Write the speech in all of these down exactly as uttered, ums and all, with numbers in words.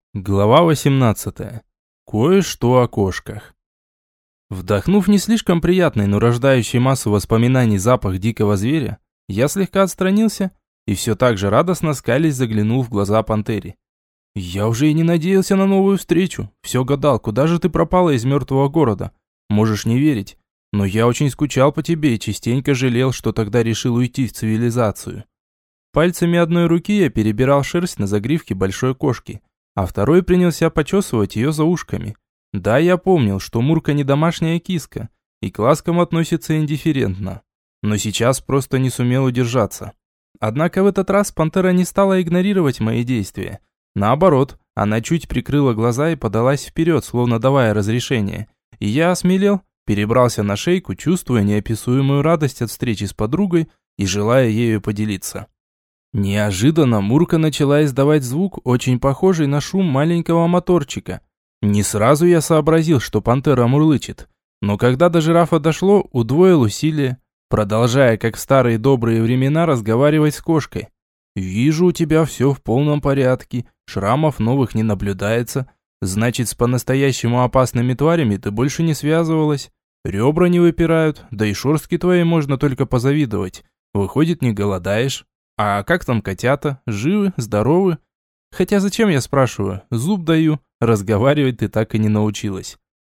Глава восемнадцатая. Кое-что о кошках. Вдохнув не слишком приятный, но рождающий массу воспоминаний запах дикого зверя, я слегка отстранился и все так же радостно скалясь заглянул в глаза пантере. Я уже и не надеялся на новую встречу, все гадал, куда же ты пропала из мертвого города. Можешь не верить, но я очень скучал по тебе и частенько жалел, что тогда решил уйти в цивилизацию. Пальцами одной руки я перебирал шерсть на загривке большой кошки, а второй принялся почесывать ее за ушками. Да, я помнил, что Мурка не домашняя киска, и к ласкам относится индифферентно. Но сейчас просто не сумел удержаться. Однако в этот раз пантера не стала игнорировать мои действия. Наоборот, она чуть прикрыла глаза и подалась вперед, словно давая разрешение. И я осмелел, перебрался на шейку, чувствуя неописуемую радость от встречи с подругой и желая ею поделиться. Неожиданно Мурка начала издавать звук, очень похожий на шум маленького моторчика. Не сразу я сообразил, что пантера мурлычет, но когда до жирафа дошло, удвоил усилия, продолжая, как в старые добрые времена, разговаривать с кошкой. «Вижу, у тебя все в полном порядке, шрамов новых не наблюдается, значит, с по-настоящему опасными тварями ты больше не связывалась, ребра не выпирают, да и шерстки твоей можно только позавидовать, выходит, не голодаешь». А как там котята? Живы? Здоровы? Хотя зачем я спрашиваю? Зуб даю. Разговаривать ты так и не научилась.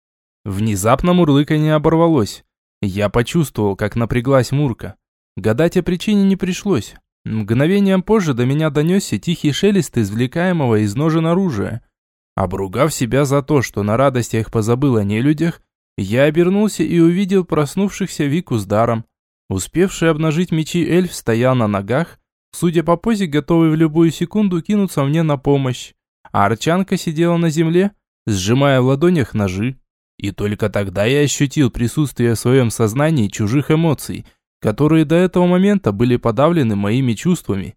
Внезапно мурлыканье оборвалось. Я почувствовал, как напряглась Мурка. Гадать о причине не пришлось. Мгновением позже до меня донесся тихий шелест извлекаемого из ножен оружия. Обругав себя за то, что на радостях позабыл о нелюдях, я обернулся и увидел проснувшихся Вику с Даром. Успевший обнажить мечи эльф стоял на ногах, судя по позе, готовый в любую секунду кинуться мне на помощь. А Арчанка сидела на земле, сжимая в ладонях ножи. И только тогда я ощутил присутствие в своем сознании чужих эмоций, которые до этого момента были подавлены моими чувствами.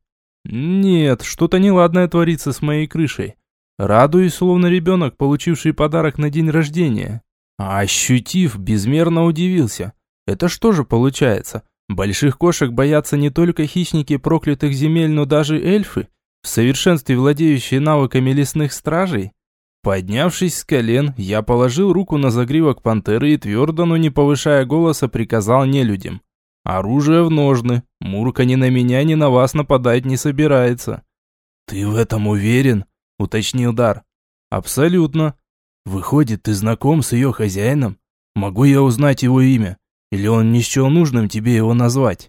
Нет, что-то неладное творится с моей крышей. Радуюсь, словно ребенок, получивший подарок на день рождения. А ощутив, безмерно удивился. Это что же получается? Больших кошек боятся не только хищники проклятых земель, но даже эльфы, в совершенстве владеющие навыками лесных стражей? Поднявшись с колен, я положил руку на загривок пантеры и твердо, но не повышая голоса, приказал нелюдям. Оружие в ножны, Мурка ни на меня, ни на вас нападать не собирается. «Ты в этом уверен?» – уточнил Дар. «Абсолютно. Выходит, ты знаком с ее хозяином? Могу я узнать его имя? Или он не счел нужным тебе его назвать?»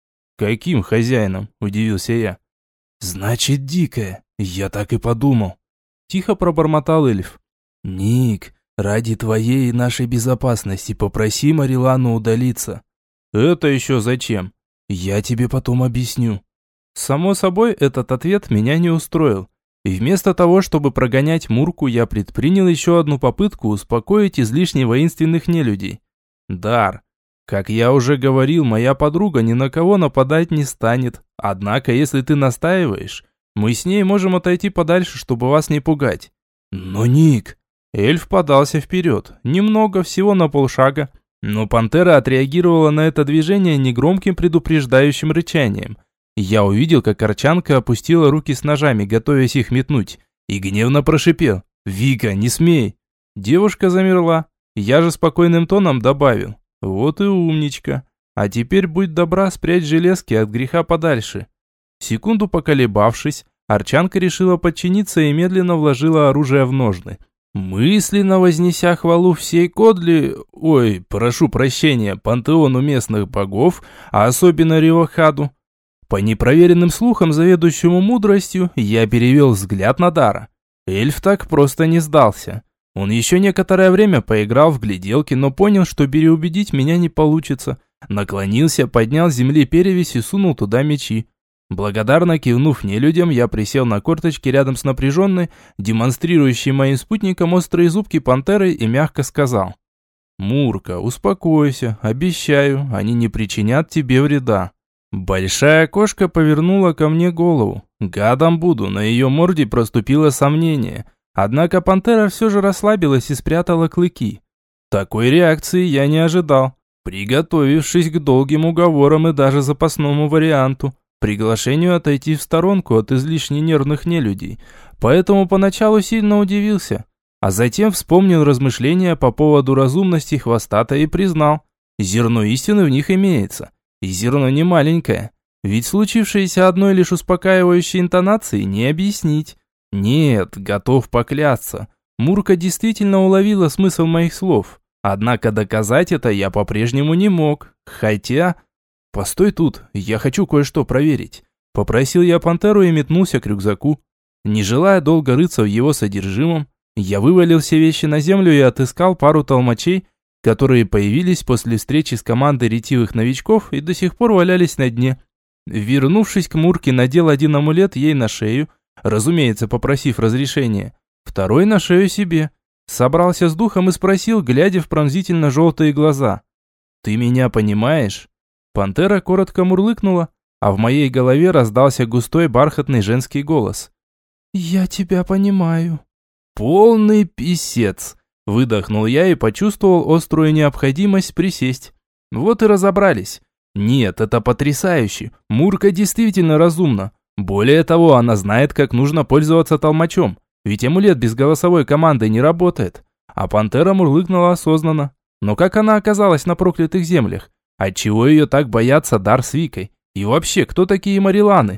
«Каким хозяином?» – удивился я. «Значит, дикая. Я так и подумал». Тихо пробормотал эльф. «Ник, ради твоей и нашей безопасности попроси Марилану удалиться». «Это еще зачем?» «Я тебе потом объясню». Само собой, этот ответ меня не устроил. И вместо того, чтобы прогонять Мурку, я предпринял еще одну попытку успокоить излишне воинственных нелюдей. «Дар, как я уже говорил, моя подруга ни на кого нападать не станет. Однако, если ты настаиваешь, мы с ней можем отойти подальше, чтобы вас не пугать». «Но, Ник...» Эльф подался вперед, немного, всего на полшага. Но пантера отреагировала на это движение негромким предупреждающим рычанием. Я увидел, как Арчанка опустила руки с ножами, готовясь их метнуть, и гневно прошипел: «Вика, не смей!» Девушка замерла. Я же спокойным тоном добавил: «Вот и умничка. А теперь будь добра, спрячь железки от греха подальше». Секунду поколебавшись, Арчанка решила подчиниться и медленно вложила оружие в ножны. Мысленно вознеся хвалу всей Кодли, ой, прошу прощения, пантеону местных богов, а особенно Ривахаду, по непроверенным слухам, заведующему мудростью, я перевел взгляд на Дара. Эльф так просто не сдался. Он еще некоторое время поиграл в гляделки, но понял, что переубедить меня не получится. Наклонился, поднял с земли перевязь и сунул туда мечи. Благодарно кивнув нелюдям, я присел на корточки рядом с напряженной, демонстрирующей моим спутникам острые зубки пантерой, и мягко сказал: «Мурка, успокойся, обещаю, они не причинят тебе вреда». Большая кошка повернула ко мне голову. Гадом буду, на ее морде проступило сомнение. Однако пантера все же расслабилась и спрятала клыки. Такой реакции я не ожидал, приготовившись к долгим уговорам и даже запасному варианту. приглашению отойти в сторонку от излишне нервных нелюдей, поэтому поначалу сильно удивился, а затем вспомнил размышления по поводу разумности хвостата и признал, зерно истины в них имеется, и зерно не маленькое, ведь случившееся одной лишь успокаивающей интонацией не объяснить. Нет, готов поклясться, Мурка действительно уловила смысл моих слов, однако доказать это я по-прежнему не мог, хотя... «Постой тут, я хочу кое-что проверить», – попросил я пантеру и метнулся к рюкзаку. Не желая долго рыться в его содержимом, я вывалил все вещи на землю и отыскал пару толмачей, которые появились после встречи с командой ретивых новичков и до сих пор валялись на дне. Вернувшись к Мурке, надел один амулет ей на шею, разумеется, попросив разрешения, второй на шею себе. Собрался с духом и спросил, глядя в пронзительно-желтые глаза. «Ты меня понимаешь?» Пантера коротко мурлыкнула, а в моей голове раздался густой бархатный женский голос. «Я тебя понимаю». «Полный писец!» Выдохнул я и почувствовал острую необходимость присесть. Вот и разобрались. Нет, это потрясающе. Мурка действительно разумна. Более того, она знает, как нужно пользоваться толмачом. Ведь амулет без голосовой команды не работает. А пантера мурлыкнула осознанно. Но как она оказалась на проклятых землях? Отчего ее так боятся Дар с Викой? И вообще, кто такие Мариланы?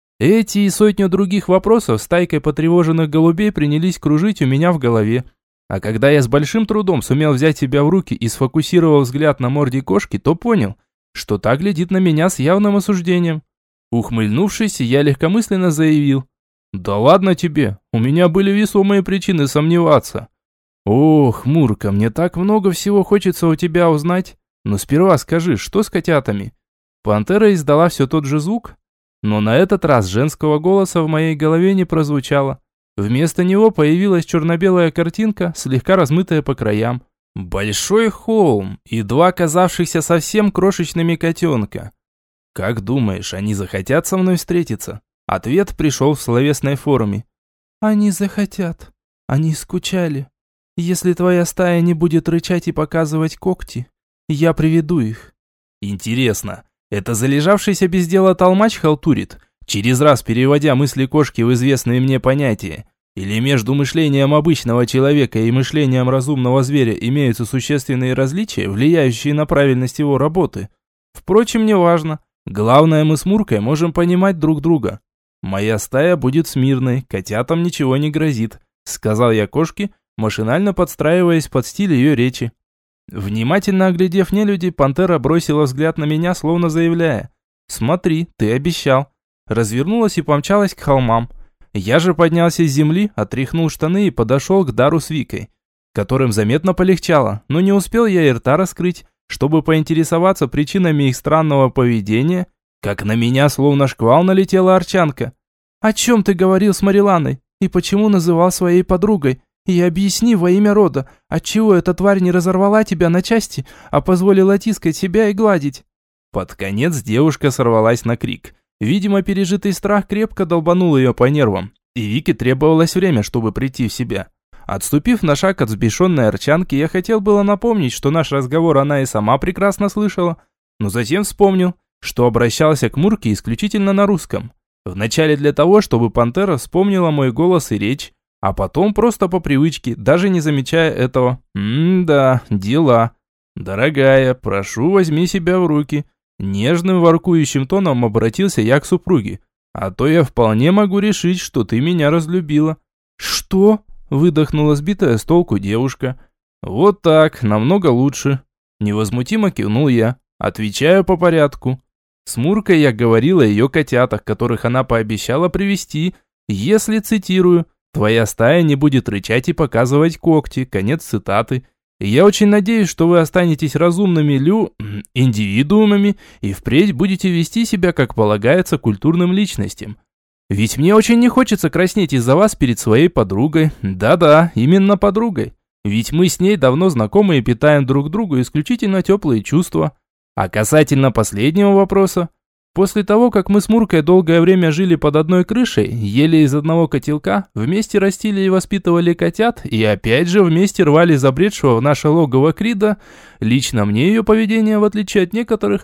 Эти и сотню других вопросов стайкой потревоженных голубей принялись кружить у меня в голове. А когда я с большим трудом сумел взять себя в руки и сфокусировал взгляд на морде кошки, то понял, что та глядит на меня с явным осуждением. Ухмыльнувшись, я легкомысленно заявил: «Да ладно тебе, у меня были весомые причины сомневаться». «Ох, Мурка, мне так много всего хочется у тебя узнать. Но сперва скажи, что с котятами?» Пантера издала все тот же звук, но на этот раз женского голоса в моей голове не прозвучало. Вместо него появилась черно-белая картинка, слегка размытая по краям. Большой холм и два казавшихся совсем крошечными котенка. «Как думаешь, они захотят со мной встретиться?» Ответ пришел в словесной форме. «Они захотят. Они скучали. Если твоя стая не будет рычать и показывать когти, я приведу их». «Интересно, это залежавшийся без дела толмач халтурит, через раз переводя мысли кошки в известные мне понятия? Или между мышлением обычного человека и мышлением разумного зверя имеются существенные различия, влияющие на правильность его работы? Впрочем, неважно. Главное, мы с Муркой можем понимать друг друга. Моя стая будет смирной, котятам ничего не грозит», сказал я кошке, машинально подстраиваясь под стиль ее речи. Внимательно оглядев нелюдей, пантера бросила взгляд на меня, словно заявляя: «Смотри, ты обещал». Развернулась и помчалась к холмам. Я же поднялся с земли, отряхнул штаны и подошел к Дару с Викой, которым заметно полегчало, но не успел я и рта раскрыть, чтобы поинтересоваться причинами их странного поведения, как на меня словно шквал налетела Арчанка. «О чем ты говорил с Мариланой? И почему называл своей подругой? И объясни во имя рода, отчего эта тварь не разорвала тебя на части, а позволила тискать себя и гладить?» Под конец девушка сорвалась на крик. Видимо, пережитый страх крепко долбанул ее по нервам, и Вике требовалось время, чтобы прийти в себя. Отступив на шаг от взбешенной Арчанки, я хотел было напомнить, что наш разговор она и сама прекрасно слышала, но затем вспомнил, что обращался к Мурке исключительно на русском. Вначале для того, чтобы пантера вспомнила мой голос и речь, а потом просто по привычке, даже не замечая этого. М-да, дела. «Дорогая, прошу, возьми себя в руки». Нежным воркующим тоном обратился я к супруге. «А то я вполне могу решить, что ты меня разлюбила». «Что?» – выдохнула сбитая с толку девушка. «Вот так, намного лучше». Невозмутимо кивнул я. «Отвечаю по порядку». С Муркой я говорил о ее котятах, которых она пообещала привести, если, цитирую, «твоя стая не будет рычать и показывать когти». Конец цитаты. «Я очень надеюсь, что вы останетесь разумными лю... индивидуумами и впредь будете вести себя, как полагается, культурным личностям. Ведь мне очень не хочется краснеть из-за вас перед своей подругой. Да-да, именно подругой. Ведь мы с ней давно знакомы и питаем друг другу исключительно теплые чувства. А касательно последнего вопроса, после того, как мы с Муркой долгое время жили под одной крышей, ели из одного котелка, вместе растили и воспитывали котят, и опять же вместе рвали забредшего в наше логово Крида, лично мне ее поведение, в отличие от некоторых,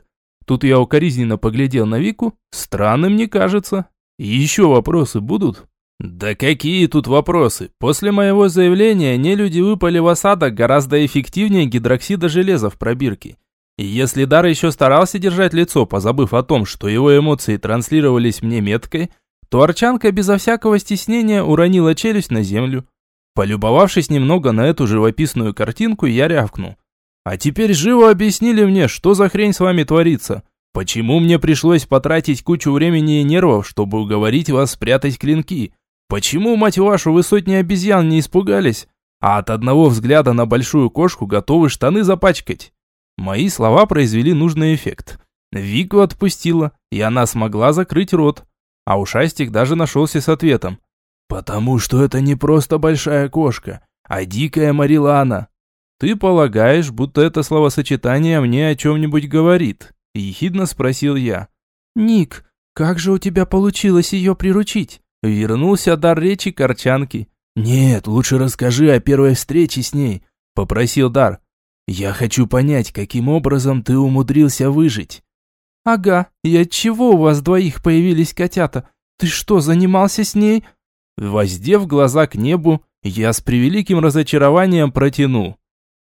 Тут я укоризненно поглядел на Вику. Странным не кажется. Еще вопросы будут? Да какие тут вопросы? После моего заявления нелюди выпали в осадок гораздо эффективнее гидроксида железа в пробирке. И если Дар еще старался держать лицо, позабыв о том, что его эмоции транслировались мне меткой, то Арчанка безо всякого стеснения уронила челюсть на землю. Полюбовавшись немного на эту живописную картинку, я рявкнул. А теперь живо объяснили мне, что за хрень с вами творится. Почему мне пришлось потратить кучу времени и нервов, чтобы уговорить вас спрятать клинки? Почему, мать вашу, вы сотни обезьян не испугались, а от одного взгляда на большую кошку готовы штаны запачкать? Мои слова произвели нужный эффект. Вику отпустила, и она смогла закрыть рот. А ушастик даже нашелся с ответом. «Потому что это не просто большая кошка, а дикая Марилана». «Ты полагаешь, будто это словосочетание мне о чем-нибудь говорит?» – ехидно спросил я. «Ник, как же у тебя получилось ее приручить?» Вернулся дар речи к Арчанке. «Нет, лучше расскажи о первой встрече с ней», – попросил Дар. «Я хочу понять, каким образом ты умудрился выжить». «Ага, и от чего у вас двоих появились котята? Ты что, занимался с ней?» Воздев глаза к небу, я с превеликим разочарованием протянул.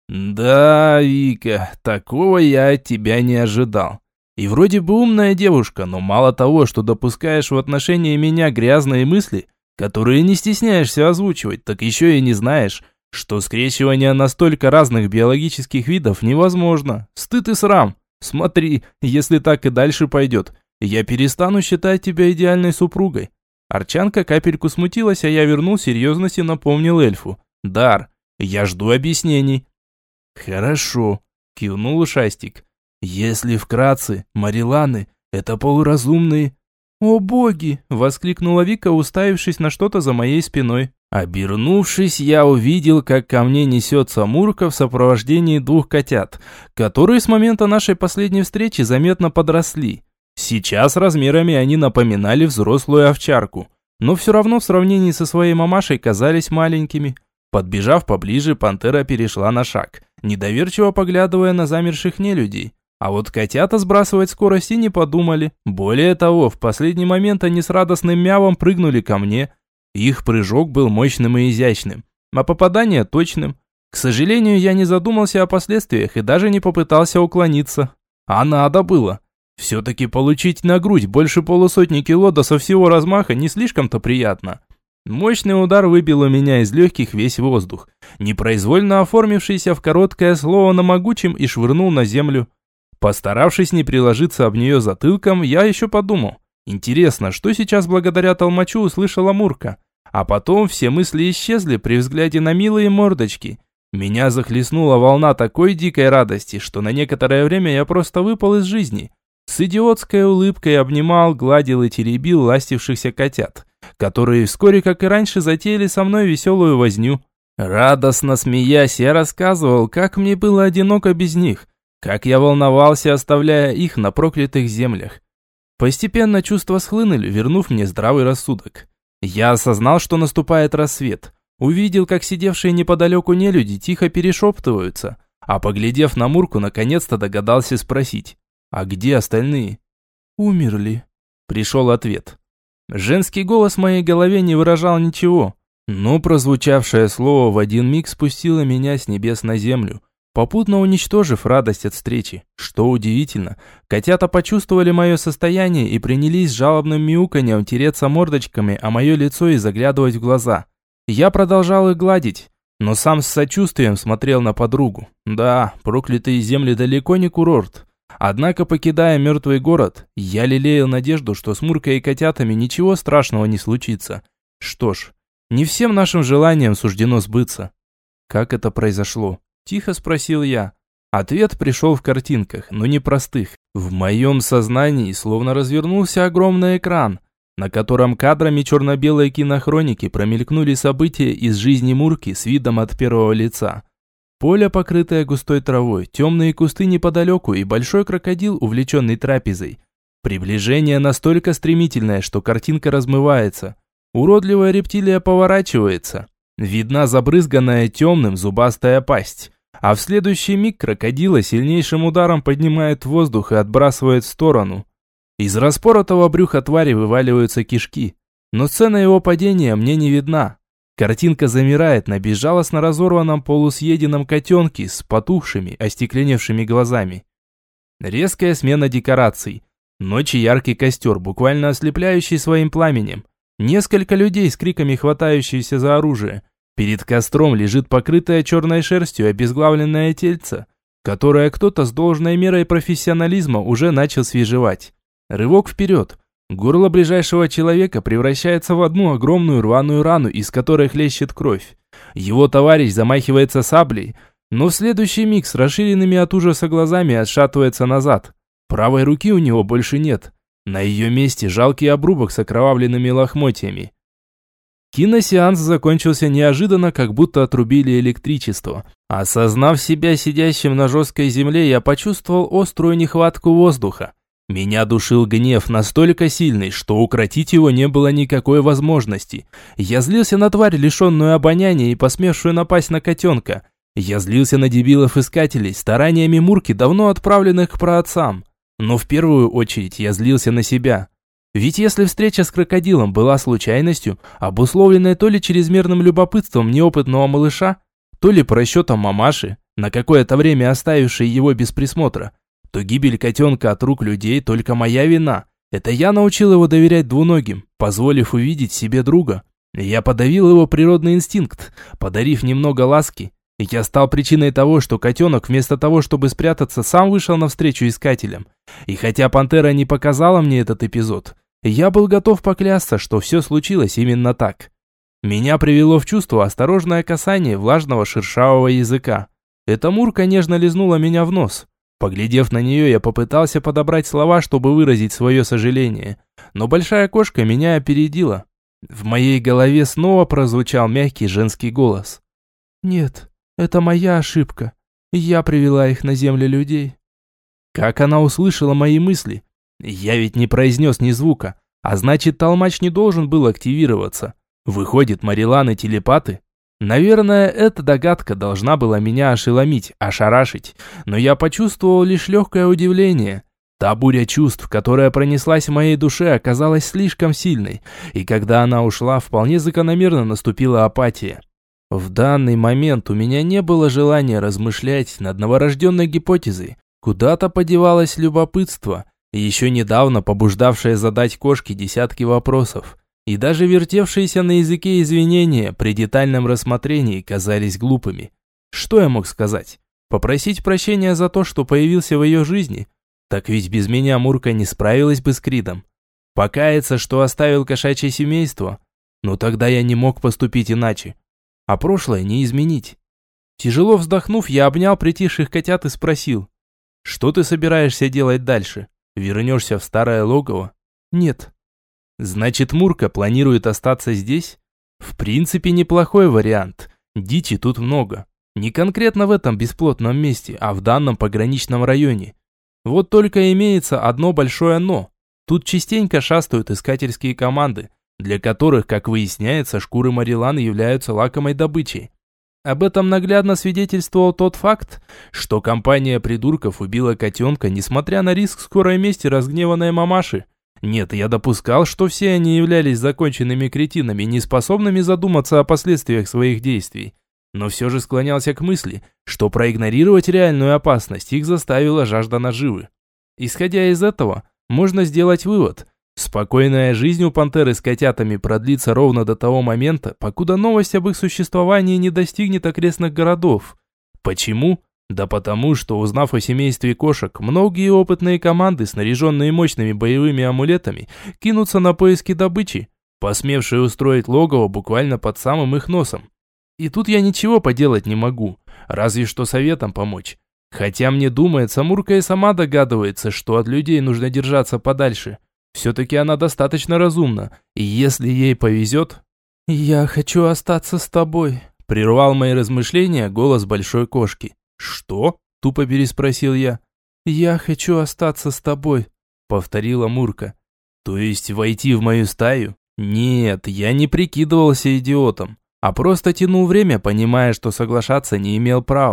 «Да, Вика, такого я от тебя не ожидал. И вроде бы умная девушка, но мало того, что допускаешь в отношении меня грязные мысли, которые не стесняешься озвучивать, так еще и не знаешь, что скрещивание настолько разных биологических видов невозможно. Стыд и срам. Смотри, если так и дальше пойдет, я перестану считать тебя идеальной супругой». Арчанка капельку смутилась, а я вернул серьезность и напомнил эльфу. «Дар, я жду объяснений». «Хорошо», – кивнул ушастик. «Если вкратце, Мариланы – это полуразумные». «О боги!» – воскликнула Вика, уставившись на что-то за моей спиной. Обернувшись, я увидел, как ко мне несется Мурка в сопровождении двух котят, которые с момента нашей последней встречи заметно подросли. Сейчас размерами они напоминали взрослую овчарку, но все равно в сравнении со своей мамашей казались маленькими. Подбежав поближе, пантера перешла на шаг, недоверчиво поглядывая на замерших нелюдей. А вот котята сбрасывать скорость и не подумали. Более того, в последний момент они с радостным мявом прыгнули ко мне. Их прыжок был мощным и изящным, а попадание точным. К сожалению, я не задумался о последствиях и даже не попытался уклониться. А надо было. Все-таки получить на грудь больше полусотни кило да со всего размаха не слишком-то приятно. Мощный удар выбил у меня из легких весь воздух, непроизвольно оформившийся в короткое слово на могучем, и швырнул на землю. Постаравшись не приложиться об нее затылком, я еще подумал. Интересно, что сейчас благодаря толмачу услышала Мурка? А потом все мысли исчезли при взгляде на милые мордочки. Меня захлестнула волна такой дикой радости, что на некоторое время я просто выпал из жизни. С идиотской улыбкой обнимал, гладил и теребил ластившихся котят, которые вскоре, как и раньше, затеяли со мной веселую возню. Радостно смеясь, я рассказывал, как мне было одиноко без них, как я волновался, оставляя их на проклятых землях. Постепенно чувства схлынули, вернув мне здравый рассудок. Я осознал, что наступает рассвет. Увидел, как сидевшие неподалеку нелюди тихо перешептываются, а поглядев на Мурку, наконец-то догадался спросить: «А где остальные?» «Умерли», – пришел ответ. Женский голос в моей голове не выражал ничего, но прозвучавшее слово в один миг спустило меня с небес на землю, попутно уничтожив радость от встречи. Что удивительно, котята почувствовали мое состояние и принялись с жалобным мяуканьем тереться мордочками о мое лицо и заглядывать в глаза. Я продолжал их гладить, но сам с сочувствием смотрел на подругу. Да, проклятые земли далеко не курорт. Однако, покидая мертвый город, я лелеял надежду, что с Муркой и котятами ничего страшного не случится. Что ж, не всем нашим желаниям суждено сбыться. Как это произошло? Тихо спросил я. Ответ пришел в картинках, но не простых. В моем сознании словно развернулся огромный экран, на котором кадрами черно-белой кинохроники промелькнули события из жизни Мурки с видом от первого лица. Поле, покрытое густой травой, темные кусты неподалеку и большой крокодил, увлеченный трапезой. Приближение настолько стремительное, что картинка размывается. Уродливая рептилия поворачивается. Видна забрызганная темным зубастая пасть. а в следующий миг крокодила сильнейшим ударом поднимает в воздух и отбрасывает в сторону. Из распоротого брюха твари вываливаются кишки, но сцена его падения мне не видна. Картинка замирает на безжалостно разорванном полусъеденном котенке с потухшими, остекленевшими глазами. Резкая смена декораций. Ночь и яркий костер, буквально ослепляющий своим пламенем. Несколько людей с криками хватающиеся за оружие. Перед костром лежит покрытое черной шерстью обезглавленное тельце, которое кто-то с должной мерой профессионализма уже начал свежевать. Рывок вперед. Горло ближайшего человека превращается в одну огромную рваную рану, из которой хлещет кровь. Его товарищ замахивается саблей, но в следующий миг с расширенными от ужаса глазами отшатывается назад. Правой руки у него больше нет. На ее месте жалкий обрубок с окровавленными лохмотьями. Киносеанс закончился неожиданно, как будто отрубили электричество. Осознав себя сидящим на жесткой земле, я почувствовал острую нехватку воздуха. Меня душил гнев настолько сильный, что укротить его не было никакой возможности. Я злился на тварь, лишенную обоняния и посмевшую напасть на котенка. Я злился на дебилов-искателей, стараниями Мурки, давно отправленных к праотцам. Но в первую очередь я злился на себя. Ведь если встреча с крокодилом была случайностью, обусловленной то ли чрезмерным любопытством неопытного малыша, то ли по расчетам мамаши, на какое-то время оставившей его без присмотра, то гибель котенка от рук людей только моя вина. Это я научил его доверять двуногим, позволив увидеть себе друга. Я подавил его природный инстинкт, подарив немного ласки. И я стал причиной того, что котенок вместо того, чтобы спрятаться, сам вышел навстречу искателям. И хотя пантера не показала мне этот эпизод, я был готов поклясться, что все случилось именно так. Меня привело в чувство осторожное касание влажного шершавого языка. Эта Мурка нежно лизнула меня в нос. Поглядев на нее, я попытался подобрать слова, чтобы выразить свое сожаление. Но большая кошка меня опередила. В моей голове снова прозвучал мягкий женский голос. «Нет, это моя ошибка. Я привела их на землю людей». Как она услышала мои мысли? Я ведь не произнес ни звука, а значит, толмач не должен был активироваться. Выходит, Мариланы телепаты? Наверное, эта догадка должна была меня ошеломить, ошарашить, но я почувствовал лишь легкое удивление. Та буря чувств, которая пронеслась в моей душе, оказалась слишком сильной, и когда она ушла, вполне закономерно наступила апатия. В данный момент у меня не было желания размышлять над новорожденной гипотезой. Куда-то подевалось любопытство, еще недавно побуждавшее задать кошке десятки вопросов. И даже вертевшиеся на языке извинения при детальном рассмотрении казались глупыми. Что я мог сказать? Попросить прощения за то, что появился в ее жизни? Так ведь без меня Мурка не справилась бы с Кридом. Покаяться, что оставил кошачье семейство? Но тогда я не мог поступить иначе. А прошлое не изменить. Тяжело вздохнув, я обнял притихших котят и спросил. «Что ты собираешься делать дальше? Вернешься в старое логово?» «Нет». «Значит, Мурка планирует остаться здесь?» «В принципе, неплохой вариант. Дичи тут много. Не конкретно в этом бесплотном месте, а в данном пограничном районе. Вот только имеется одно большое «но». Тут частенько шастают искательские команды, для которых, как выясняется, шкуры Марилан являются лакомой добычей. Об этом наглядно свидетельствовал тот факт, что компания придурков убила котенка, несмотря на риск скорой мести разгневанной мамаши. Нет, я допускал, что все они являлись законченными кретинами, не способными задуматься о последствиях своих действий. Но все же склонялся к мысли, что проигнорировать реальную опасность их заставила жажда наживы. Исходя из этого, можно сделать вывод. Спокойная жизнь у пантеры с котятами продлится ровно до того момента, покуда новость об их существовании не достигнет окрестных городов. Почему? Да потому, что, узнав о семействе кошек, многие опытные команды, снаряженные мощными боевыми амулетами, кинутся на поиски добычи, посмевшие устроить логово буквально под самым их носом. И тут я ничего поделать не могу, разве что советом помочь. Хотя мне думается, Мурка и сама догадывается, что от людей нужно держаться подальше. Все-таки она достаточно разумна, и если ей повезет... «Я хочу остаться с тобой», — прервал мои размышления голос большой кошки. «Что?» – тупо переспросил я. «Я хочу остаться с тобой», – повторила Мурка. «То есть войти в мою стаю?» Нет, я не прикидывался идиотом, а просто тянул время, понимая, что соглашаться не имел права.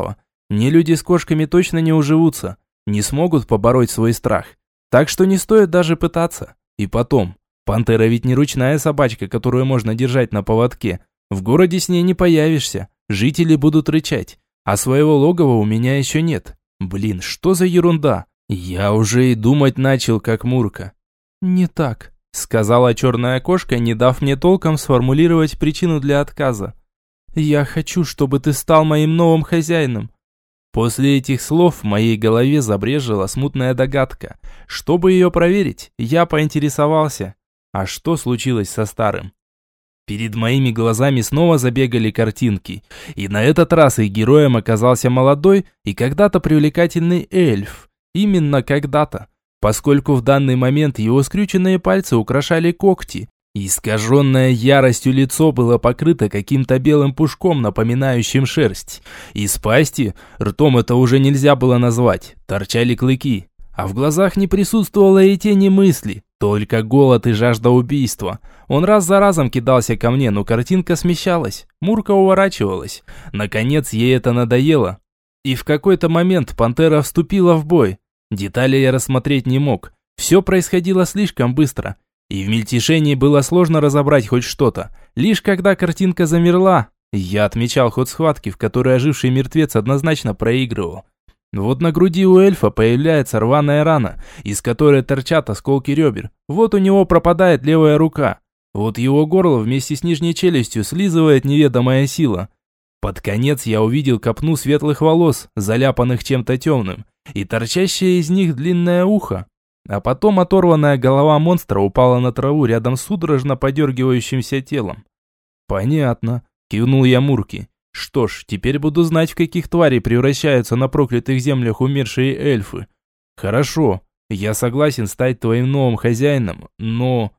Не люди с кошками точно не уживутся, не смогут побороть свой страх. Так что не стоит даже пытаться. И потом, пантера ведь не ручная собачка, которую можно держать на поводке. В городе с ней не появишься, жители будут рычать, а своего логова у меня еще нет. Блин, что за ерунда? Я уже и думать начал, как Мурка. «Не так», — сказала черная кошка, не дав мне толком сформулировать причину для отказа. «Я хочу, чтобы ты стал моим новым хозяином». После этих слов в моей голове забрежила смутная догадка. Чтобы ее проверить, я поинтересовался. А что случилось со старым? Перед моими глазами снова забегали картинки. И на этот раз их героем оказался молодой и когда-то привлекательный эльф. Именно когда-то. Поскольку в данный момент его скрюченные пальцы украшали когти. Искаженное яростью лицо было покрыто каким-то белым пушком, напоминающим шерсть. Из пасти, ртом это уже нельзя было назвать, торчали клыки. А в глазах не присутствовало и тени мысли, только голод и жажда убийства. Он раз за разом кидался ко мне, но картинка смещалась, Мурка уворачивалась. Наконец ей это надоело. И в какой-то момент пантера вступила в бой. Детали я рассмотреть не мог, все происходило слишком быстро. И в мельтешении было сложно разобрать хоть что-то. Лишь когда картинка замерла, я отмечал ход схватки, в которой оживший мертвец однозначно проигрывал. Вот на груди у эльфа появляется рваная рана, из которой торчат осколки ребер. Вот у него пропадает левая рука. Вот его горло вместе с нижней челюстью слизывает неведомая сила. Под конец я увидел копну светлых волос, заляпанных чем-то темным, и торчащее из них длинное ухо. А потом оторванная голова монстра упала на траву рядом с судорожно подергивающимся телом. «Понятно», – кивнул я Мурке. «Что ж, теперь буду знать, в каких тварей превращаются на проклятых землях умершие эльфы. Хорошо, я согласен стать твоим новым хозяином, но...»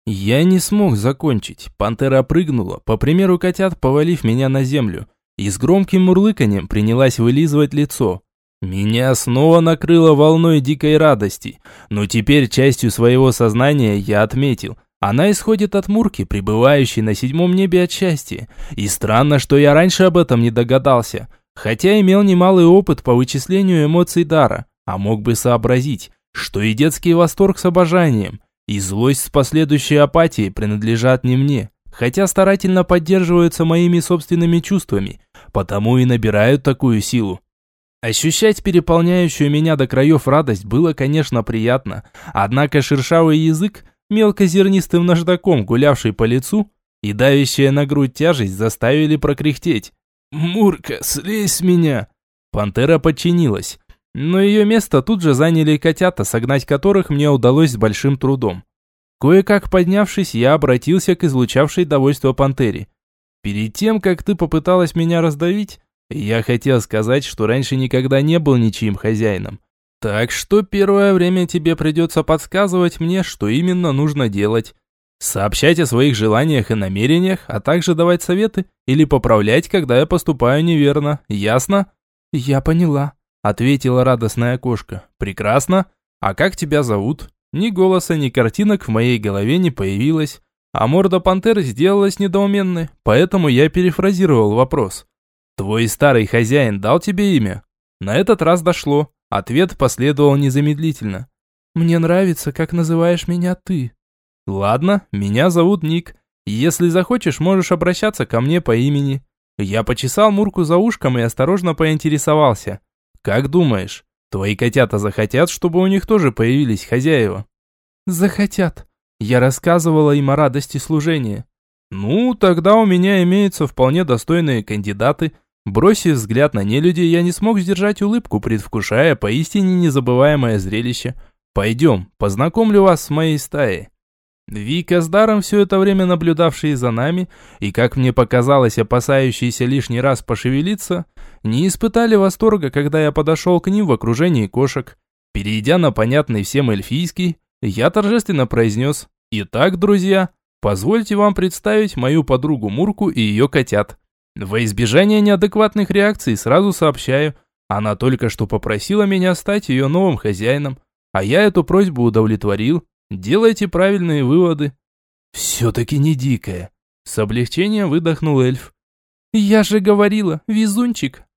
Я не смог закончить. Пантера прыгнула, по примеру котят, повалив меня на землю, и с громким мурлыканьем принялась вылизывать лицо. Меня снова накрыло волной дикой радости, но теперь частью своего сознания я отметил. Она исходит от Мурки, пребывающей на седьмом небе от счастья. И странно, что я раньше об этом не догадался, хотя имел немалый опыт по вычислению эмоций дара, а мог бы сообразить, что и детский восторг с обожанием, и злость с последующей апатией принадлежат не мне, хотя старательно поддерживаются моими собственными чувствами, потому и набирают такую силу. Ощущать переполняющую меня до краев радость было, конечно, приятно, однако шершавый язык, мелкозернистым наждаком гулявший по лицу, и давящая на грудь тяжесть заставили прокряхтеть. «Мурка, слезь с меня!» Пантера подчинилась, но ее место тут же заняли котята, согнать которых мне удалось с большим трудом. Кое-как поднявшись, я обратился к излучавшей довольство пантере. «Перед тем, как ты попыталась меня раздавить, я хотел сказать, что раньше никогда не был ничьим хозяином. Так что первое время тебе придется подсказывать мне, что именно нужно делать. Сообщать о своих желаниях и намерениях, а также давать советы или поправлять, когда я поступаю неверно. Ясно?» «Я поняла», — ответила радостная кошка. «Прекрасно. А как тебя зовут?» Ни голоса, ни картинок в моей голове не появилось, а морда пантеры сделалась недоуменной, поэтому я перефразировал вопрос. «Твой старый хозяин дал тебе имя?» На этот раз дошло. Ответ последовал незамедлительно. «Мне нравится, как называешь меня ты». «Ладно, меня зовут Ник. Если захочешь, можешь обращаться ко мне по имени». Я почесал Мурку за ушком и осторожно поинтересовался. «Как думаешь, твои котята захотят, чтобы у них тоже появились хозяева?» «Захотят». Я рассказывала им о радости служения. «Ну, тогда у меня имеются вполне достойные кандидаты». Бросив взгляд на нелюдей, я не смог сдержать улыбку, предвкушая поистине незабываемое зрелище. «Пойдем, познакомлю вас с моей стаей». Вика с Даром, все это время наблюдавшие за нами, и, как мне показалось, опасающиеся лишний раз пошевелиться, не испытали восторга, когда я подошел к ним в окружении кошек. Перейдя на понятный всем эльфийский, я торжественно произнес: «Итак, друзья, позвольте вам представить мою подругу Мурку и ее котят. Во избежание неадекватных реакций сразу сообщаю, она только что попросила меня стать ее новым хозяином, а я эту просьбу удовлетворил. Делайте правильные выводы». «Все-таки не дикая», — с облегчением выдохнул эльф. «Я же говорила, везунчик», —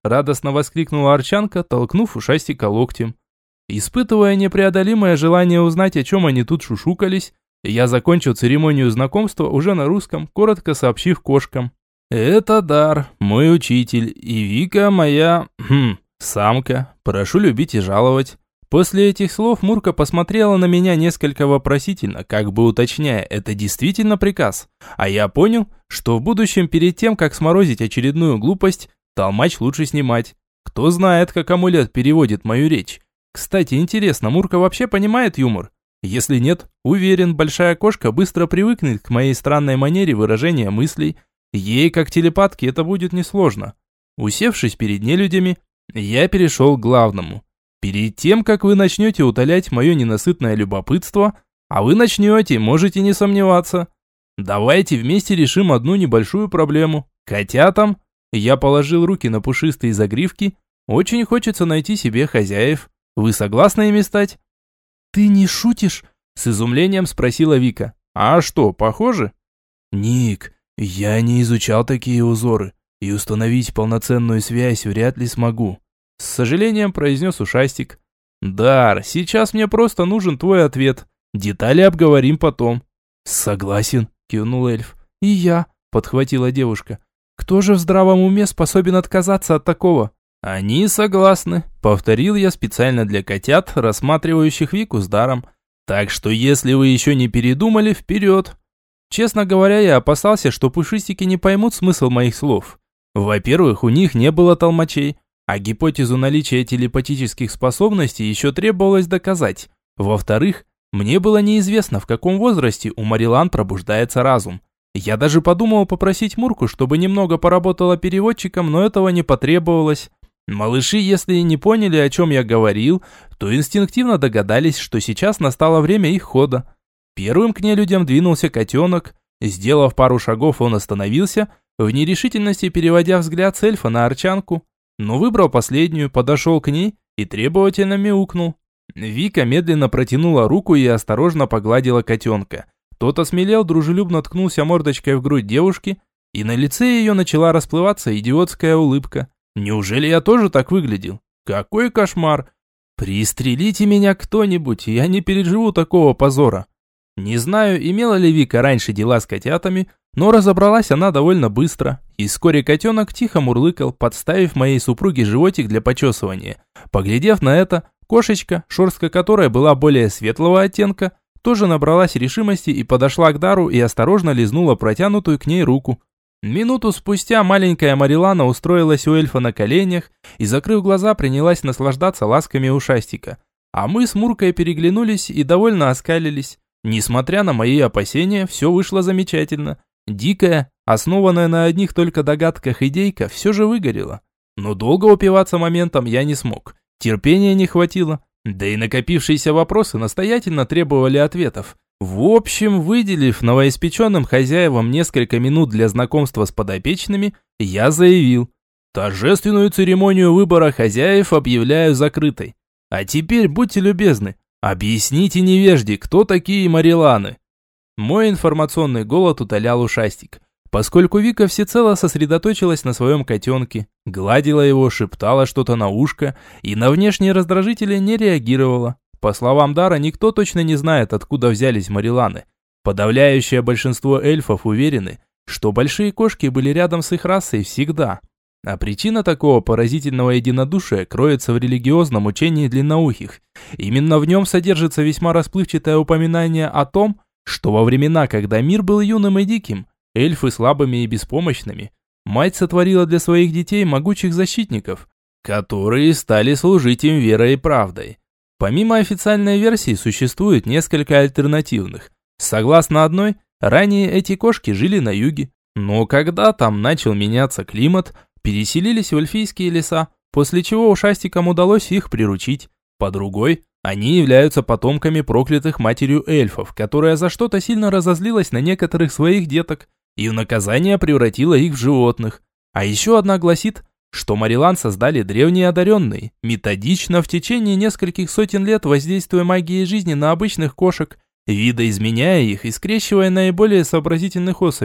радостно воскликнула Арчанка, толкнув ушастика локтем. Испытывая непреодолимое желание узнать, о чем они тут шушукались, я закончил церемонию знакомства уже на русском, коротко сообщив кошкам. «Это Дар, мой учитель, и Вика моя... Хм, самка. Прошу любить и жаловать». После этих слов Мурка посмотрела на меня несколько вопросительно, как бы уточняя, это действительно приказ. А я понял, что в будущем перед тем, как сморозить очередную глупость, толмач лучше снимать. Кто знает, как амулет переводит мою речь. Кстати, интересно, Мурка вообще понимает юмор? Если нет, уверен, большая кошка быстро привыкнет к моей странной манере выражения мыслей. Ей, как телепатке, это будет несложно. Усевшись перед нелюдями, я перешел к главному. Перед тем, как вы начнете утолять мое ненасытное любопытство, а вы начнете, можете не сомневаться. Давайте вместе решим одну небольшую проблему. Котятам, я положил руки на пушистые загривки, очень хочется найти себе хозяев. Вы согласны ими стать? Ты не шутишь? С изумлением спросила Вика. А что, похоже? Ник, я не изучал такие узоры, и установить полноценную связь вряд ли смогу. С сожалением произнес ушастик. Дар, сейчас мне просто нужен твой ответ. Детали обговорим потом. Согласен, кивнул эльф. И я, подхватила девушка. Кто же в здравом уме способен отказаться от такого? Они согласны, повторил я специально для котят, рассматривающих Вику с Даром. Так что если вы еще не передумали, вперед. Честно говоря, я опасался, что пушистики не поймут смысл моих слов. Во-первых, у них не было толмачей. А гипотезу наличия телепатических способностей еще требовалось доказать. Во-вторых, мне было неизвестно, в каком возрасте у Марилан пробуждается разум. Я даже подумал попросить Мурку, чтобы немного поработала переводчиком, но этого не потребовалось. Малыши, если и не поняли, о чем я говорил, то инстинктивно догадались, что сейчас настало время их хода. Первым к нелюдям двинулся котенок. Сделав пару шагов, он остановился, в нерешительности переводя взгляд с эльфа на Арчанку. Но выбрал последнюю, подошел к ней и требовательно мяукнул. Вика медленно протянула руку и осторожно погладила котенка. Тот осмелел, дружелюбно ткнулся мордочкой в грудь девушки, и на лице ее начала расплываться идиотская улыбка. Неужели я тоже так выглядел? Какой кошмар! Пристрелите меня кто-нибудь, я не переживу такого позора. Не знаю, имела ли Вика раньше дела с котятами, но разобралась она довольно быстро, и вскоре котенок тихо мурлыкал, подставив моей супруге животик для почесывания. Поглядев на это, кошечка, шерстка которой была более светлого оттенка, тоже набралась решимости и подошла к Дару и осторожно лизнула протянутую к ней руку. Минуту спустя маленькая Марилана устроилась у эльфа на коленях и, закрыв глаза, принялась наслаждаться ласками ушастика. А мы с Муркой переглянулись и довольно оскалились. Несмотря на мои опасения, все вышло замечательно. Дикая, основанная на одних только догадках идейка, все же выгорела. Но долго упиваться моментом я не смог. Терпения не хватило. Да и накопившиеся вопросы настоятельно требовали ответов. В общем, выделив новоиспеченным хозяевам несколько минут для знакомства с подопечными, я заявил: торжественную церемонию выбора хозяев объявляю закрытой. А теперь будьте любезны, объясните невежде, кто такие Мариланы. Мой информационный голод утолял ушастик, поскольку Вика всецело сосредоточилась на своем котенке, гладила его, шептала что-то на ушко и на внешние раздражители не реагировала. По словам Дара, никто точно не знает, откуда взялись Мариланы. Подавляющее большинство эльфов уверены, что большие кошки были рядом с их расой всегда. А причина такого поразительного единодушия кроется в религиозном учении длинноухих. Именно в нем содержится весьма расплывчатое упоминание о том, что во времена, когда мир был юным и диким, эльфы слабыми и беспомощными, мать сотворила для своих детей могучих защитников, которые стали служить им верой и правдой. Помимо официальной версии существует несколько альтернативных. Согласно одной, ранее эти кошки жили на юге, но когда там начал меняться климат, переселились в эльфийские леса, после чего ушастикам удалось их приручить. По другой, они являются потомками проклятых матерью эльфов, которая за что-то сильно разозлилась на некоторых своих деток и в наказание превратила их в животных. А еще одна гласит, что Марилан создали древние одаренные, методично в течение нескольких сотен лет воздействуя магией жизни на обычных кошек, видоизменяя их и скрещивая наиболее сообразительных особей,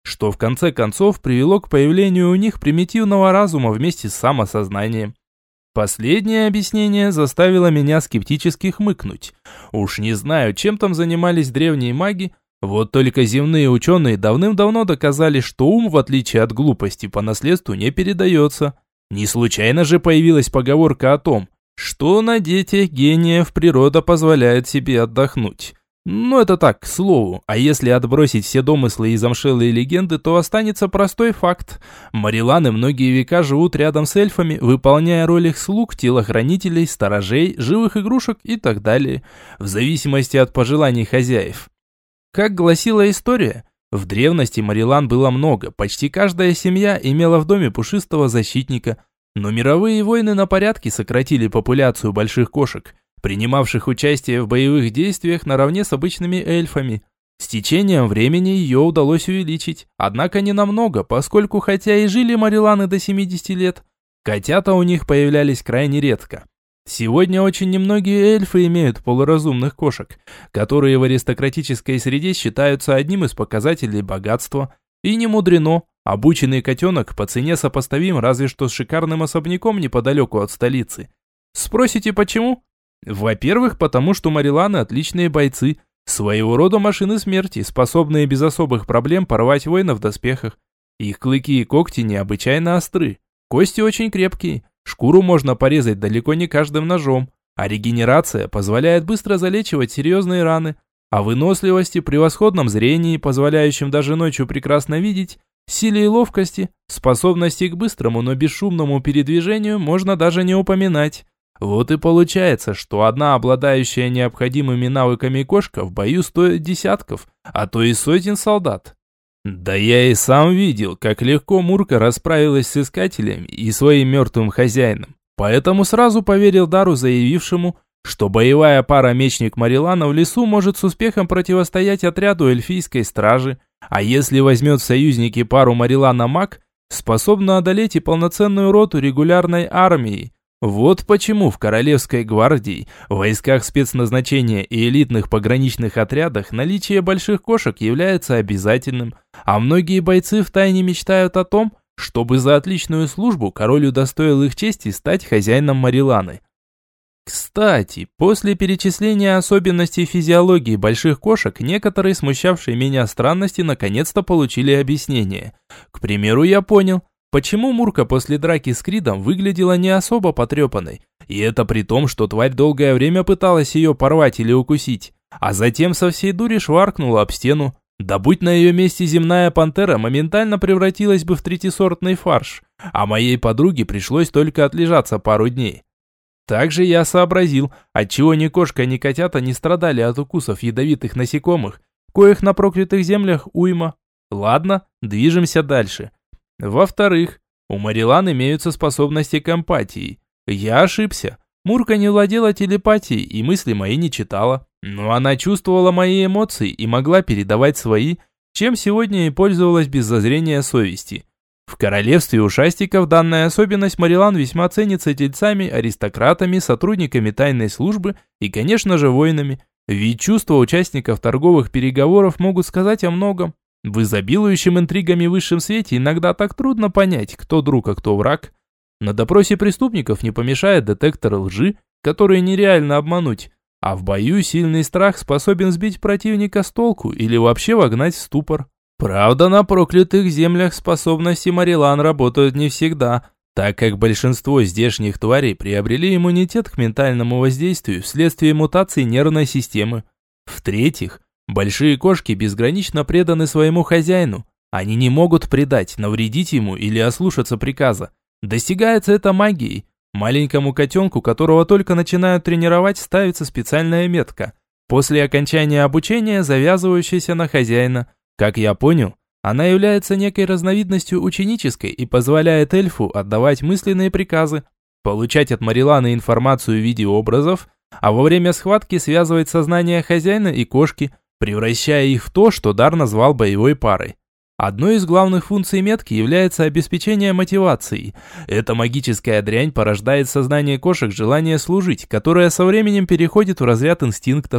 что в конце концов привело к появлению у них примитивного разума вместе с самосознанием. Последнее объяснение заставило меня скептически хмыкнуть. Уж не знаю, чем там занимались древние маги, вот только земные ученые давным-давно доказали, что ум, в отличие от глупости, по наследству не передается. Не случайно же появилась поговорка о том, что на детях гениев природа позволяет себе отдохнуть. Ну это так, к слову, а если отбросить все домыслы и замшелые легенды, то останется простой факт. Мариланы многие века живут рядом с эльфами, выполняя роль их слуг, телохранителей, сторожей, живых игрушек и так далее, в зависимости от пожеланий хозяев. Как гласила история, в древности Марилан было много, почти каждая семья имела в доме пушистого защитника, но мировые войны на порядке сократили популяцию больших кошек, принимавших участие в боевых действиях наравне с обычными эльфами. С течением времени ее удалось увеличить, однако не намного, поскольку хотя и жили мариланы до семидесяти лет, котята у них появлялись крайне редко. Сегодня очень немногие эльфы имеют полуразумных кошек, которые в аристократической среде считаются одним из показателей богатства. И не мудрено, обученный котенок по цене сопоставим разве что с шикарным особняком неподалеку от столицы. Спросите, почему? Во-первых, потому что мариланы отличные бойцы, своего рода машины смерти, способные без особых проблем порвать воина в доспехах. Их клыки и когти необычайно остры, кости очень крепкие, шкуру можно порезать далеко не каждым ножом, а регенерация позволяет быстро залечивать серьезные раны, а выносливости, превосходном зрении, позволяющем даже ночью прекрасно видеть, силе и ловкости, способности к быстрому, но бесшумному передвижению можно даже не упоминать. Вот и получается, что одна обладающая необходимыми навыками кошка в бою стоит десятков, а то и сотен солдат. Да я и сам видел, как легко Мурка расправилась с искателями и своим мертвым хозяином, поэтому сразу поверил Дару, заявившему, что боевая пара мечник Марилана в лесу может с успехом противостоять отряду эльфийской стражи, а если возьмет в союзники пару Марилана маг, способна одолеть и полноценную роту регулярной армии. Вот почему в Королевской гвардии, войсках спецназначения и элитных пограничных отрядах наличие больших кошек является обязательным, а многие бойцы втайне мечтают о том, чтобы за отличную службу король удостоил их чести стать хозяином Мариланы. Кстати, после перечисления особенностей физиологии больших кошек, некоторые смущавшие меня странности наконец-то получили объяснение. К примеру, я понял, почему Мурка после драки с Кридом выглядела не особо потрепанной, и это при том, что тварь долгое время пыталась ее порвать или укусить, а затем со всей дури шваркнула об стену. Да будь на ее месте земная пантера, моментально превратилась бы в третисортный фарш, а моей подруге пришлось только отлежаться пару дней. Также я сообразил, отчего ни кошка, ни котята не страдали от укусов ядовитых насекомых, коих на проклятых землях уйма. Ладно, движемся дальше. Во-вторых, у Марилан имеются способности к эмпатии. Я ошибся. Мурка не владела телепатией и мысли мои не читала, но она чувствовала мои эмоции и могла передавать свои, чем сегодня и пользовалась без зазрения совести. В королевстве ушастиков данная особенность Марилан весьма ценится тельцами, аристократами, сотрудниками тайной службы и, конечно же, воинами, ведь чувства участников торговых переговоров могут сказать о многом. В изобилующем интригами высшем свете иногда так трудно понять, кто друг, а кто враг. На допросе преступников не помешает детектор лжи, который нереально обмануть, а в бою сильный страх способен сбить противника с толку или вообще вогнать в ступор. Правда, на проклятых землях способности Марилан работают не всегда, так как большинство здешних тварей приобрели иммунитет к ментальному воздействию вследствие мутаций нервной системы. В-третьих, большие кошки безгранично преданы своему хозяину. Они не могут предать, навредить ему или ослушаться приказа. Достигается это магией. Маленькому котенку, которого только начинают тренировать, ставится специальная метка, после окончания обучения завязывающаяся на хозяина. Как я понял, она является некой разновидностью ученической и позволяет эльфу отдавать мысленные приказы, получать от Мариланы информацию в виде образов, а во время схватки связывать сознание хозяина и кошки, превращая их в то, что Дар назвал боевой парой. Одной из главных функций метки является обеспечение мотивацией. Эта магическая дрянь порождает в сознании кошек желание служить, которое со временем переходит в разряд инстинктов.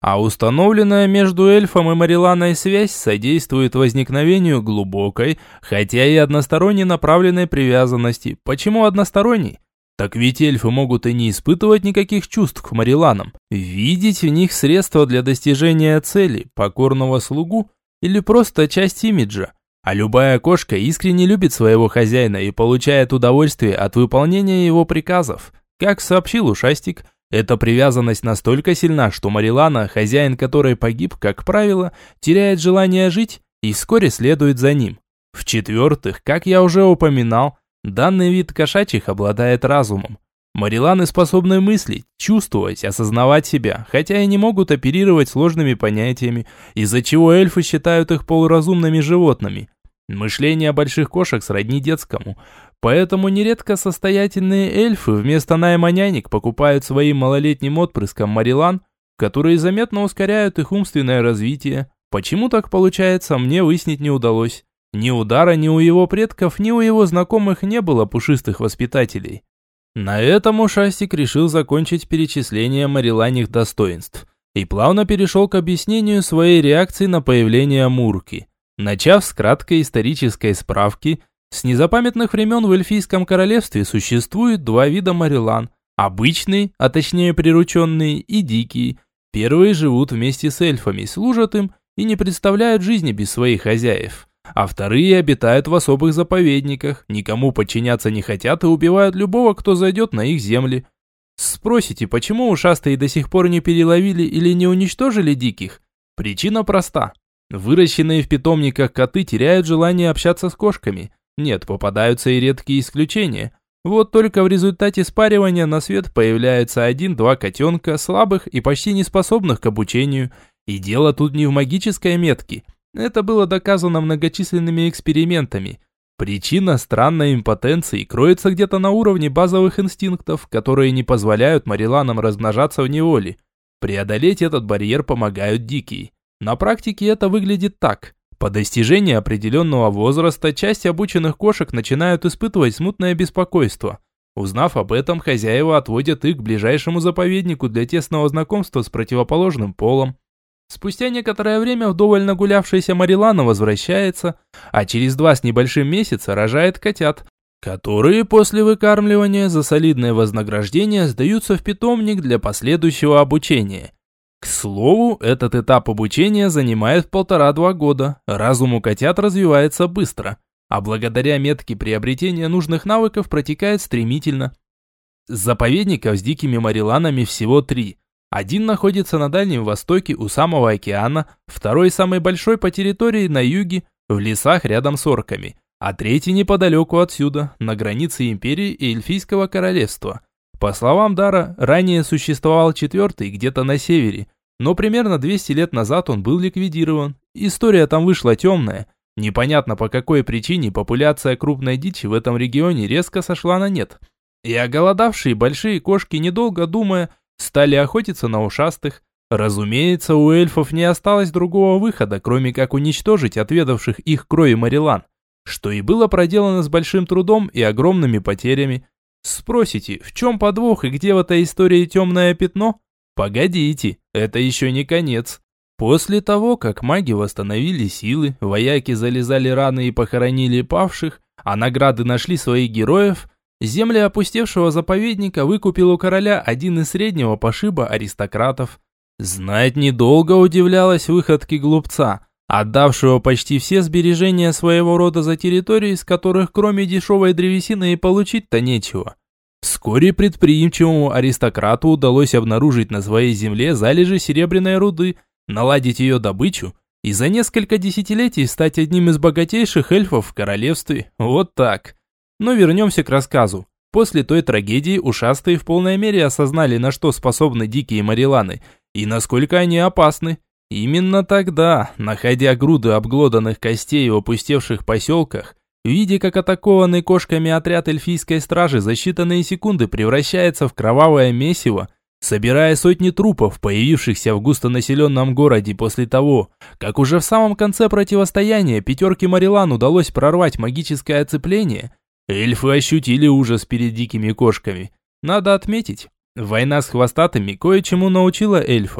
А установленная между эльфом и Мариланой связь содействует возникновению глубокой, хотя и односторонне направленной привязанности. Почему односторонней? Так ведь эльфы могут и не испытывать никаких чувств к Мариланам. Видеть в них средства для достижения цели, покорного слугу или просто часть имиджа. А любая кошка искренне любит своего хозяина и получает удовольствие от выполнения его приказов. Как сообщил Ушастик, эта привязанность настолько сильна, что Марилана, хозяин которой погиб, как правило, теряет желание жить и вскоре следует за ним. В-четвертых, как я уже упоминал, данный вид кошачьих обладает разумом. Мариланы способны мыслить, чувствовать, осознавать себя, хотя и не могут оперировать сложными понятиями, из-за чего эльфы считают их полуразумными животными. Мышление больших кошек сродни детскому, поэтому нередко состоятельные эльфы вместо найма нянек покупают своим малолетним отпрыскам Марилан, которые заметно ускоряют их умственное развитие. Почему так получается, мне выяснить не удалось. Ни у Дара, ни у его предков, ни у его знакомых не было пушистых воспитателей. На этом Ушастик решил закончить перечисление Мариланьих достоинств и плавно перешел к объяснению своей реакции на появление Мурки. Начав с краткой исторической справки, с незапамятных времен в эльфийском королевстве существует два вида Марилан. Обычный, а точнее прирученные, и дикие. Первые живут вместе с эльфами, служат им и не представляют жизни без своих хозяев. А вторые обитают в особых заповедниках, никому подчиняться не хотят и убивают любого, кто зайдет на их земли. Спросите, почему ушастые до сих пор не переловили или не уничтожили диких? Причина проста. Выращенные в питомниках коты теряют желание общаться с кошками. Нет, попадаются и редкие исключения. Вот только в результате спаривания на свет появляются один-два котенка, слабых и почти неспособных к обучению. И дело тут не в магической метке. Это было доказано многочисленными экспериментами. Причина странной импотенции кроется где-то на уровне базовых инстинктов, которые не позволяют мариланам размножаться в неволе. Преодолеть этот барьер помогают дикие. На практике это выглядит так. По достижении определенного возраста часть обученных кошек начинают испытывать смутное беспокойство. Узнав об этом, хозяева отводят их к ближайшему заповеднику для тесного знакомства с противоположным полом. Спустя некоторое время вдоволь нагулявшаяся Марилана возвращается, а через два с небольшим месяца рожает котят, которые после выкармливания за солидное вознаграждение сдаются в питомник для последующего обучения. К слову, этот этап обучения занимает полтора-два года. Разум у котят развивается быстро, а благодаря метке приобретения нужных навыков протекает стремительно. Заповедников с дикими мариланами всего три. Один находится на Дальнем Востоке у самого океана, второй самый большой по территории на юге, в лесах рядом с орками, а третий неподалеку отсюда, на границе империи и эльфийского королевства. По словам Дара, ранее существовал четвертый где-то на севере, но примерно двести лет назад он был ликвидирован. История там вышла темная. Непонятно по какой причине популяция крупной дичи в этом регионе резко сошла на нет. И оголодавшие большие кошки, недолго думая, стали охотиться на ушастых. Разумеется, у эльфов не осталось другого выхода, кроме как уничтожить отведавших их крови марилан, что и было проделано с большим трудом и огромными потерями. Спросите, в чем подвох и где в этой истории темное пятно? Погодите, это еще не конец. После того, как маги восстановили силы, вояки залезали раны и похоронили павших, а награды нашли своих героев, земли опустевшего заповедника выкупил у короля один из среднего пошиба аристократов. Знать недолго удивлялась выходке глупца, отдавшего почти все сбережения своего рода за территории, с которых кроме дешевой древесины и получить-то нечего. Вскоре предприимчивому аристократу удалось обнаружить на своей земле залежи серебряной руды, наладить ее добычу и за несколько десятилетий стать одним из богатейших эльфов в королевстве. Вот так. Но вернемся к рассказу. После той трагедии ушастые в полной мере осознали, на что способны дикие мариланы и насколько они опасны. Именно тогда, находя груды обглоданных костей в опустевших поселках, видя, как атакованный кошками отряд эльфийской стражи за считанные секунды превращается в кровавое месиво, собирая сотни трупов, появившихся в густонаселенном городе после того, как уже в самом конце противостояния пятерке марилан удалось прорвать магическое оцепление, эльфы ощутили ужас перед дикими кошками. Надо отметить, война с хвостатыми кое-чему научила эльфов.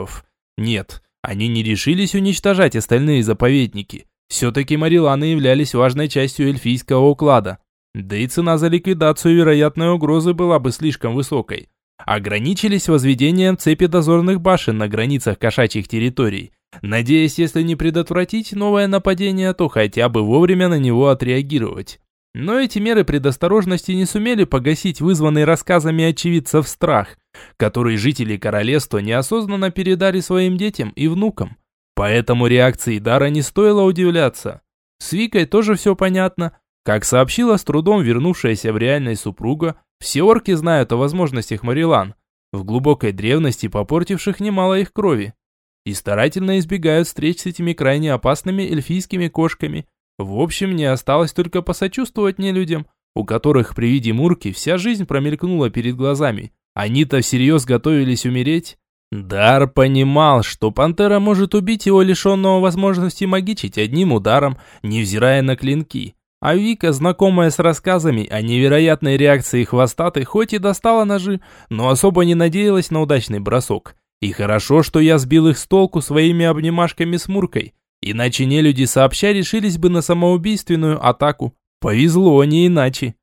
Нет, они не решились уничтожать остальные заповедники. Все-таки Мариланы являлись важной частью эльфийского уклада. Да и цена за ликвидацию вероятной угрозы была бы слишком высокой. Ограничились возведением цепи дозорных башен на границах кошачьих территорий, надеясь, если не предотвратить новое нападение, то хотя бы вовремя на него отреагировать. Но эти меры предосторожности не сумели погасить вызванный рассказами очевидцев страх, который жители королевства неосознанно передали своим детям и внукам. Поэтому реакции Дара не стоило удивляться. С Викой тоже все понятно. Как сообщила с трудом вернувшаяся в реальность супруга, все орки знают о возможностях Марилан, в глубокой древности попортивших немало их крови, и старательно избегают встреч с этими крайне опасными эльфийскими кошками. В общем, не осталось только посочувствовать нелюдям, у которых при виде Мурки вся жизнь промелькнула перед глазами. Они-то всерьез готовились умереть. Дар понимал, что пантера может убить его лишенного возможности магичить одним ударом, невзирая на клинки. А Вика, знакомая с рассказами о невероятной реакции хвостатой, хоть и достала ножи, но особо не надеялась на удачный бросок. И хорошо, что я сбил их с толку своими обнимашками с Муркой, иначе нелюди сообща решились бы на самоубийственную атаку. Повезло, не иначе.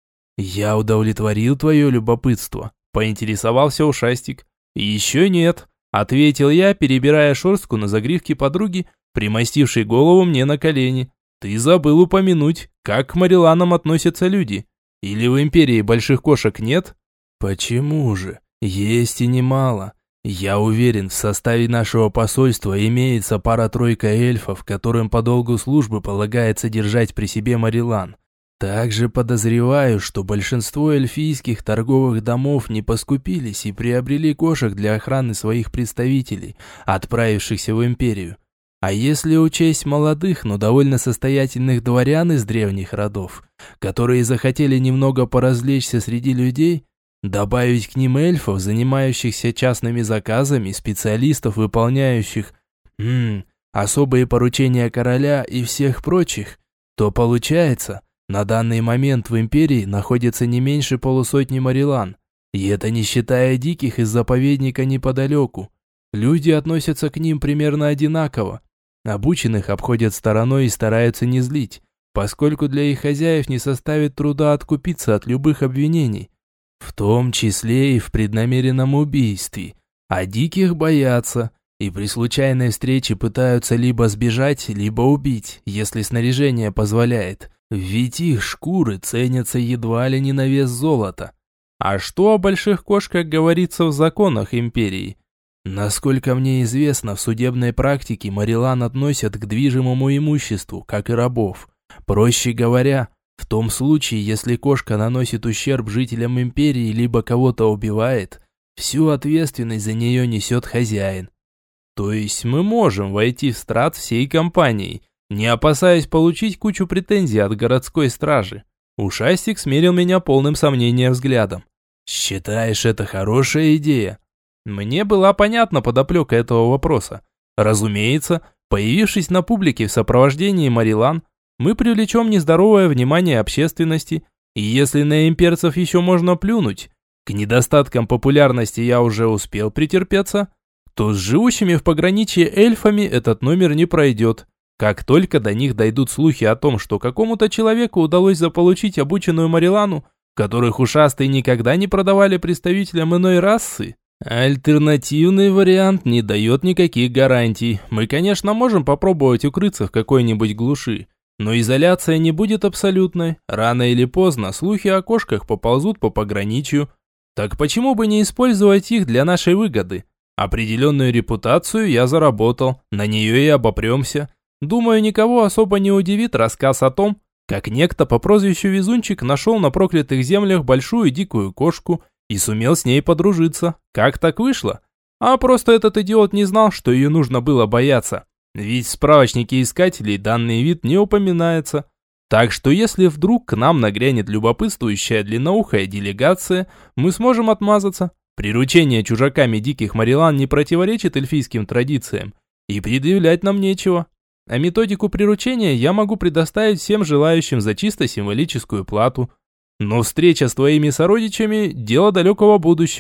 «Я удовлетворил твое любопытство», – поинтересовался ушастик. «Еще нет», – ответил я, перебирая шерстку на загривке подруги, примостившей голову мне на колени. «Ты забыл упомянуть, как к Мариланам относятся люди. Или в Империи больших кошек нет?» «Почему же? Есть и немало. Я уверен, в составе нашего посольства имеется пара-тройка эльфов, которым по долгу службы полагается держать при себе Марилан. Также подозреваю, что большинство эльфийских торговых домов не поскупились и приобрели кошек для охраны своих представителей, отправившихся в Империю. А если учесть молодых, но довольно состоятельных дворян из древних родов, которые захотели немного поразвлечься среди людей, добавить к ним эльфов, занимающихся частными заказами, специалистов, выполняющих м, особые поручения короля и всех прочих, то получается, на данный момент в Империи находится не меньше полусотни Марилан. И это не считая диких из заповедника неподалеку. Люди относятся к ним примерно одинаково. Обученных обходят стороной и стараются не злить, поскольку для их хозяев не составит труда откупиться от любых обвинений, в том числе и в преднамеренном убийстве. А диких боятся, и при случайной встрече пытаются либо сбежать, либо убить, если снаряжение позволяет, ведь их шкуры ценятся едва ли не на вес золота. А что о больших кошках говорится в законах Империи? Насколько мне известно, в судебной практике Марилан относят к движимому имуществу, как и рабов. Проще говоря, в том случае, если кошка наносит ущерб жителям Империи либо кого-то убивает, всю ответственность за нее несет хозяин. То есть мы можем войти в страт всей компанией, не опасаясь получить кучу претензий от городской стражи. Ушастик смерил меня полным сомнения взглядом. «Считаешь, это хорошая идея?» Мне была понятна подоплека этого вопроса. Разумеется, появившись на публике в сопровождении Марилан, мы привлечем нездоровое внимание общественности, и если на имперцев еще можно плюнуть, к недостаткам популярности я уже успел претерпеться, то с живущими в пограничье эльфами этот номер не пройдет. Как только до них дойдут слухи о том, что какому-то человеку удалось заполучить обученную Марилану, которых ушастые никогда не продавали представителям иной расы, альтернативный вариант не дает никаких гарантий. Мы, конечно, можем попробовать укрыться в какой-нибудь глуши, но изоляция не будет абсолютной. Рано или поздно слухи о кошках поползут по пограничью. Так почему бы не использовать их для нашей выгоды? Определенную репутацию я заработал, на нее и обопремся. Думаю, никого особо не удивит рассказ о том, как некто по прозвищу Везунчик нашел на проклятых землях большую дикую кошку и сумел с ней подружиться. Как так вышло? А просто этот идиот не знал, что ее нужно было бояться. Ведь в справочнике искателей данный вид не упоминается. Так что если вдруг к нам нагрянет любопытствующая длинноухая делегация, мы сможем отмазаться. Приручение чужаками диких Марилан не противоречит эльфийским традициям, и предъявлять нам нечего. А методику приручения я могу предоставить всем желающим за чисто символическую плату. Но встреча с твоими сородичами – дело далекого будущего,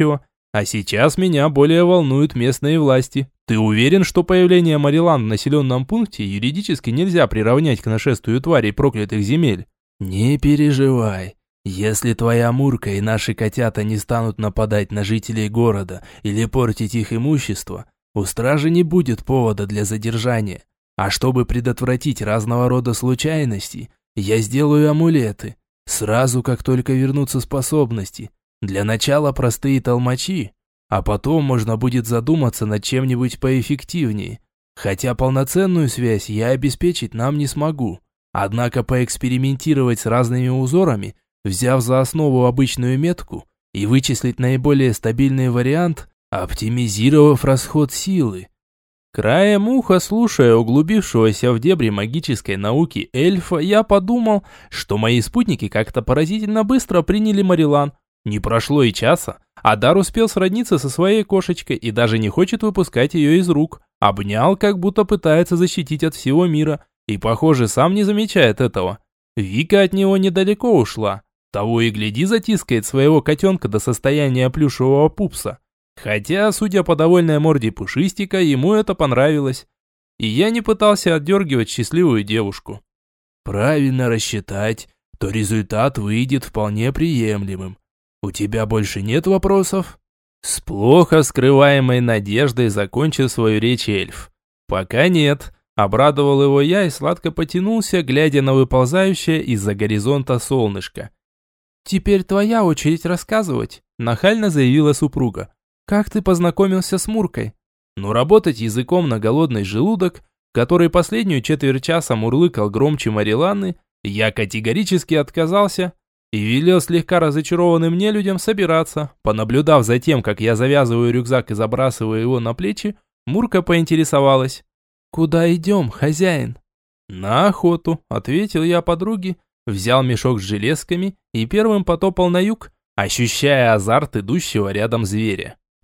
А сейчас меня более волнуют местные власти. Ты уверен, что появление Марилан в населенном пункте юридически нельзя приравнять к нашествию тварей проклятых земель? Не переживай. Если твоя Мурка и наши котята не станут нападать на жителей города или портить их имущество, у стражи не будет повода для задержания. А чтобы предотвратить разного рода случайности, я сделаю амулеты. Сразу, как только вернутся способности. Для начала простые толмачи, а потом можно будет задуматься над чем-нибудь поэффективнее. Хотя полноценную связь я обеспечить нам не смогу. Однако поэкспериментировать с разными узорами, взяв за основу обычную метку, и вычислить наиболее стабильный вариант, оптимизировав расход силы. Краем уха, слушая углубившегося в дебри магической науки эльфа, я подумал, что мои спутники как-то поразительно быстро приняли Марилан. Не прошло и часа, а Дар успел сродниться со своей кошечкой и даже не хочет выпускать ее из рук. Обнял, как будто пытается защитить от всего мира, и, похоже, сам не замечает этого. Вика от него недалеко ушла. Того и гляди, затискает своего котенка до состояния плюшевого пупса. Хотя, судя по довольной морде Пушистика, ему это понравилось. И я не пытался отдергивать счастливую девушку. Правильно рассчитать, то результат выйдет вполне приемлемым. У тебя больше нет вопросов? С плохо скрываемой надеждой закончил свою речь эльф. Пока нет. Обрадовал его я и сладко потянулся, глядя на выползающее из-за горизонта солнышко. «Теперь твоя очередь рассказывать», – нахально заявила супруга. «Как ты познакомился с Муркой?» Но работать языком на голодный желудок, который последнюю четверть часа мурлыкал громче Мариланы, я категорически отказался и велел слегка разочарованным нелюдям собираться. Понаблюдав за тем, как я завязываю рюкзак и забрасываю его на плечи, Мурка поинтересовалась. «Куда идем, хозяин?» «На охоту», – ответил я подруге, взял мешок с железками и первым потопал на юг, ощущая азарт идущего рядом зверя.